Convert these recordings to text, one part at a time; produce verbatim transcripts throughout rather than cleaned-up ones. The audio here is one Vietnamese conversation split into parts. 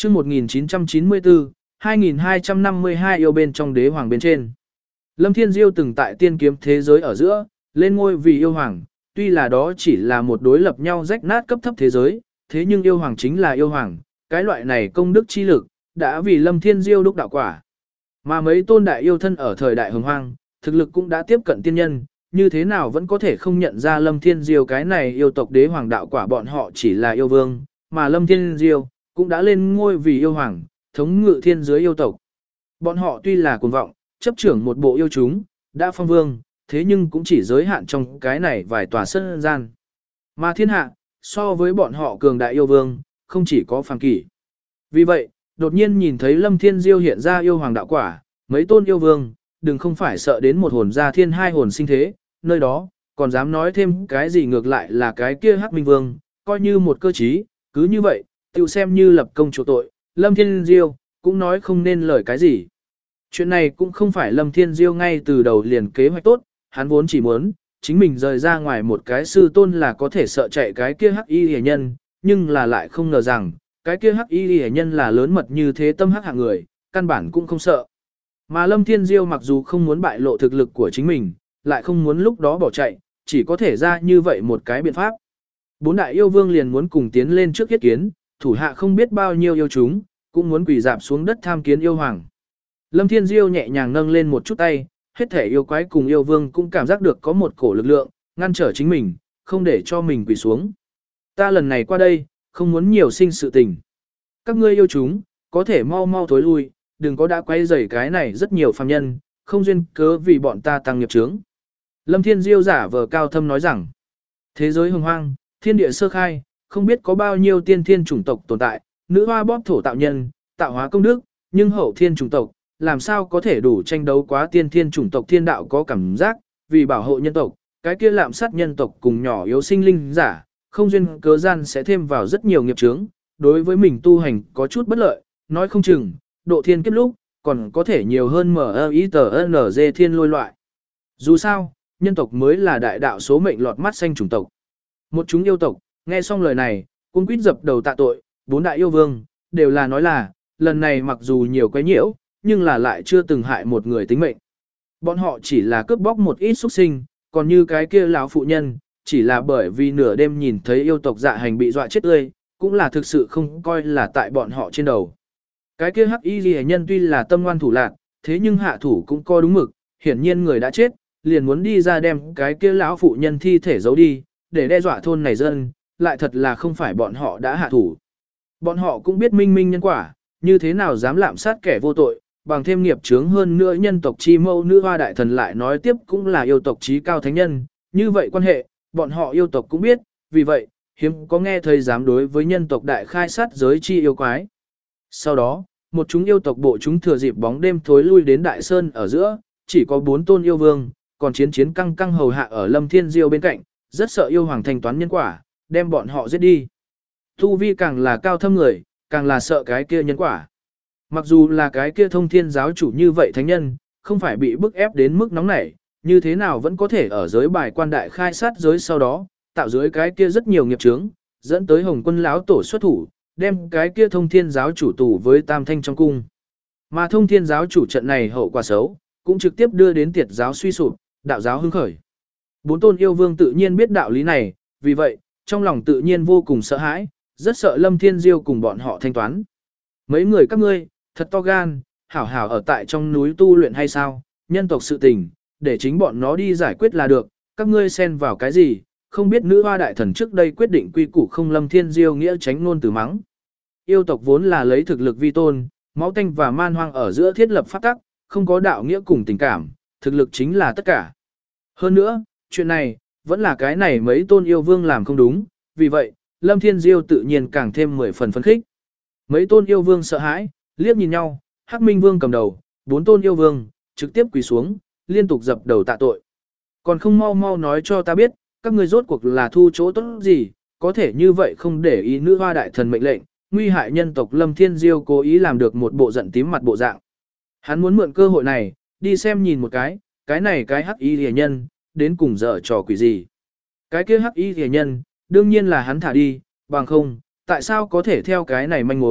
Chương một nghìn chín trăm chín mươi tư, hai nghìn hai trăm năm mươi hai yêu bên trong đế hoàng bên trên. Lâm Thiên Diêu từng tại tiên kiếm thế giới ở giữa, lên ngôi vì yêu hoàng, tuy là đó chỉ là một đối lập nhau rách nát cấp thấp thế giới, thế nhưng yêu hoàng chính là yêu hoàng, cái loại này công đức chi lực, đã vì Lâm Thiên Diêu đúc đạo quả. Mà mấy tôn đại yêu thân ở thời đại hồng hoang, thực lực cũng đã tiếp cận tiên nhân, như thế nào vẫn có thể không nhận ra Lâm Thiên Diêu cái này yêu tộc đế hoàng đạo quả, bọn họ chỉ là yêu vương, mà Lâm Thiên Diêu cũng đã lên ngôi vì yêu hoàng, thống ngự thiên giới yêu tộc. Bọn họ tuy là cuồng vọng, chấp trưởng một bộ yêu chúng, đã phong vương, thế nhưng cũng chỉ giới hạn trong cái này vài tòa sân gian. Mà thiên hạ, so với bọn họ cường đại yêu vương, không chỉ có phàm kỷ. Vì vậy, đột nhiên nhìn thấy Lâm Thiên Diêu hiện ra yêu hoàng đạo quả, mấy tôn yêu vương, đừng không phải sợ đến một hồn ra thiên hai hồn sinh thế, nơi đó, còn dám nói thêm cái gì ngược lại là cái kia Hắc Minh Vương, coi như một cơ trí, cứ như vậy, tự xem như lập công chỗ tội, Lâm Thiên Diêu cũng nói không nên lời cái gì. Chuyện này cũng không phải Lâm Thiên Diêu ngay từ đầu liền kế hoạch tốt, hắn vốn chỉ muốn chính mình rời ra ngoài một cái sư tôn là có thể sợ chạy cái kia Hắc Y Liễu nhân, nhưng là lại không ngờ rằng, cái kia Hắc Y Liễu nhân là lớn mật như thế tâm hắc hạng người, căn bản cũng không sợ. Mà Lâm Thiên Diêu mặc dù không muốn bại lộ thực lực của chính mình, lại không muốn lúc đó bỏ chạy, chỉ có thể ra như vậy một cái biện pháp. Bốn đại yêu vương liền muốn cùng tiến lên trước yết kiến, thủ hạ không biết bao nhiêu yêu chúng, cũng muốn quỳ dạp xuống đất tham kiến yêu hoàng. Lâm Thiên Diêu nhẹ nhàng nâng lên một chút tay, hết thể yêu quái cùng yêu vương cũng cảm giác được có một cổ lực lượng, ngăn trở chính mình, không để cho mình quỳ xuống. Ta lần này qua đây, không muốn nhiều sinh sự tình. Các ngươi yêu chúng, có thể mau mau thối lui, đừng có đã quay rầy cái này rất nhiều phàm nhân, không duyên cớ vì bọn ta tăng nghiệp chướng. Lâm Thiên Diêu giả vờ cao thâm nói rằng, thế giới hồng hoang, thiên địa sơ khai, không biết có bao nhiêu tiên thiên chủng tộc tồn tại, nữ hoa bóp thổ tạo nhân, tạo hóa công đức, nhưng hậu thiên chủng tộc, làm sao có thể đủ tranh đấu quá tiên thiên chủng tộc thiên đạo có cảm giác, vì bảo hộ nhân tộc, cái kia lạm sát nhân tộc cùng nhỏ yếu sinh linh giả, không duyên cớ gian sẽ thêm vào rất nhiều nghiệp chướng, đối với mình tu hành có chút bất lợi, nói không chừng, độ thiên kiếp lúc, còn có thể nhiều hơn mở i tờ n g thiên lôi loại. Dù sao, nhân tộc mới là đại đạo số mệnh lọt mắt xanh chủng tộc. Một chúng yêu tộc, nghe xong lời này, cung quýt dập đầu tạ tội, bốn đại yêu vương, đều là nói là, lần này mặc dù nhiều quấy nhiễu, nhưng là lại chưa từng hại một người tính mệnh. Bọn họ chỉ là cướp bóc một ít xuất sinh, còn như cái kia lão phụ nhân, chỉ là bởi vì nửa đêm nhìn thấy yêu tộc dạ hành bị dọa chết tươi, cũng là thực sự không coi là tại bọn họ trên đầu. Cái kia hắc y ghi nhân tuy là tâm ngoan thủ lạc, thế nhưng hạ thủ cũng coi đúng mực, hiển nhiên người đã chết, liền muốn đi ra đem cái kia lão phụ nhân thi thể giấu đi, để đe dọa thôn này dân, lại thật là không phải bọn họ đã hạ thủ. Bọn họ cũng biết minh minh nhân quả, như thế nào dám lạm sát kẻ vô tội, bằng thêm nghiệp chướng hơn nữa nhân tộc chi mâu nữ hoa đại thần lại nói tiếp cũng là yêu tộc trí cao thánh nhân, như vậy quan hệ, bọn họ yêu tộc cũng biết, vì vậy, hiếm có nghe thấy dám đối với nhân tộc đại khai sát giới chi yêu quái. Sau đó, một chúng yêu tộc bộ chúng thừa dịp bóng đêm thối lui đến đại sơn ở giữa, chỉ có bốn tôn yêu vương, còn chiến chiến căng căng hầu hạ ở Lâm Thiên Diêu bên cạnh, rất sợ yêu hoàng thanh toán nhân quả, đem bọn họ giết đi. Tu vi càng là cao thâm người, càng là sợ cái kia nhân quả. Mặc dù là cái kia thông thiên giáo chủ như vậy thánh nhân, không phải bị bức ép đến mức nóng nảy, như thế nào vẫn có thể ở giới bài quan đại khai sát giới sau đó, tạo dưới cái kia rất nhiều nghiệp chướng, dẫn tới Hồng Quân lão tổ xuất thủ, đem cái kia thông thiên giáo chủ tù với tam thanh trong cung. Mà thông thiên giáo chủ trận này hậu quả xấu, cũng trực tiếp đưa đến tiệt giáo suy sụp, đạo giáo hưng khởi. Bốn tôn yêu vương tự nhiên biết đạo lý này, vì vậy, trong lòng tự nhiên vô cùng sợ hãi, rất sợ Lâm Thiên Diêu cùng bọn họ thanh toán. Mấy người các ngươi, thật to gan, hảo hảo ở tại trong núi tu luyện hay sao, nhân tộc sự tình, để chính bọn nó đi giải quyết là được, các ngươi xen vào cái gì, không biết nữ hoa đại thần trước đây quyết định quy củ không. Lâm Thiên Diêu nghĩa tránh ngôn từ mắng. Yêu tộc vốn là lấy thực lực vi tôn, máu tanh và man hoang ở giữa thiết lập pháp tắc, không có đạo nghĩa cùng tình cảm, thực lực chính là tất cả. Hơn nữa, chuyện này, vẫn là cái này mấy tôn yêu vương làm không đúng, vì vậy, Lâm Thiên Diêu tự nhiên càng thêm mười phần phấn khích. Mấy tôn yêu vương sợ hãi, liếc nhìn nhau, Hắc Minh Vương cầm đầu, bốn tôn yêu vương, trực tiếp quỳ xuống, liên tục dập đầu tạ tội. Còn không mau mau nói cho ta biết, các ngươi rốt cuộc là thu chỗ tốt gì, có thể như vậy không để ý nữ hoa đại thần mệnh lệnh, nguy hại nhân tộc. Lâm Thiên Diêu cố ý làm được một bộ giận tím mặt bộ dạng. Hắn muốn mượn cơ hội này, đi xem nhìn một cái, cái này cái hắc y rìa nhân, đến cùng dở trò quỷ gì. Cái kia hắc y rìa nhân, đương nhiên là hắn thả đi, bằng không, tại sao có thể theo cái này manh mối,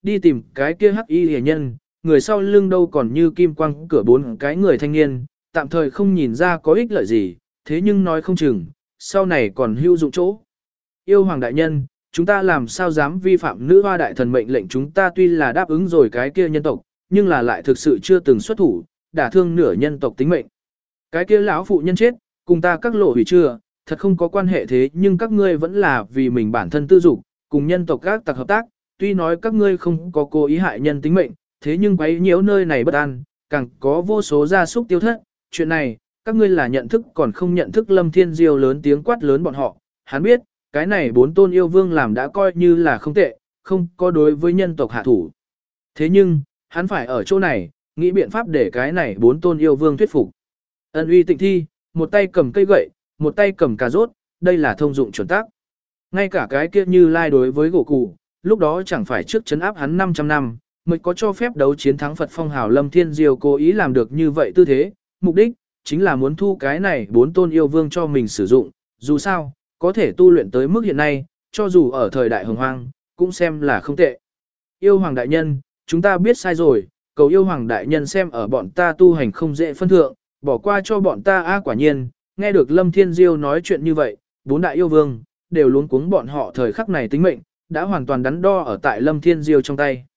đi tìm cái kia hắc y hề nhân, người sau lưng đâu còn như kim quang cửa bốn cái người thanh niên, tạm thời không nhìn ra có ích lợi gì, thế nhưng nói không chừng, sau này còn hữu dụng chỗ. Yêu hoàng đại nhân, chúng ta làm sao dám vi phạm nữ hoa đại thần mệnh lệnh, chúng ta tuy là đáp ứng rồi cái kia nhân tộc, nhưng là lại thực sự chưa từng xuất thủ, đả thương nửa nhân tộc tính mệnh. Cái kia lão phụ nhân chết, cùng ta các lộ hủy chưa, thật không có quan hệ, thế nhưng các ngươi vẫn là vì mình bản thân tư dục, cùng nhân tộc các tặc hợp tác, tuy nói các ngươi không có cố ý hại nhân tính mệnh, thế nhưng quấy nhiễu nơi này bất an, càng có vô số gia súc tiêu thất, chuyện này, các ngươi là nhận thức còn không nhận thức. Lâm Thiên Diêu lớn tiếng quát lớn bọn họ, hắn biết, cái này bốn tôn yêu vương làm đã coi như là không tệ, không có đối với nhân tộc hạ thủ. Thế nhưng, hắn phải ở chỗ này, nghĩ biện pháp để cái này bốn tôn yêu vương thuyết phục. Ân Uy Tịnh Thi, một tay cầm cây gậy, một tay cầm cà rốt, đây là thông dụng chuẩn tắc. Ngay cả cái kia Như Lai đối với gỗ cụ, lúc đó chẳng phải trước chấn áp hắn năm trăm năm, mới có cho phép đấu chiến thắng Phật phong hào. Lâm Thiên Diêu cố ý làm được như vậy tư thế, mục đích chính là muốn thu cái này bốn tôn yêu vương cho mình sử dụng, dù sao, có thể tu luyện tới mức hiện nay, cho dù ở thời đại hồng hoang, cũng xem là không tệ. Yêu hoàng đại nhân, chúng ta biết sai rồi, cầu yêu hoàng đại nhân xem ở bọn ta tu hành không dễ phân thượng, bỏ qua cho bọn ta. A quả nhiên, nghe được Lâm Thiên Diêu nói chuyện như vậy, bốn đại yêu vương đều luống cuống, bọn họ thời khắc này tính mệnh đã hoàn toàn đắn đo ở tại Lâm Thiên Diêu trong tay.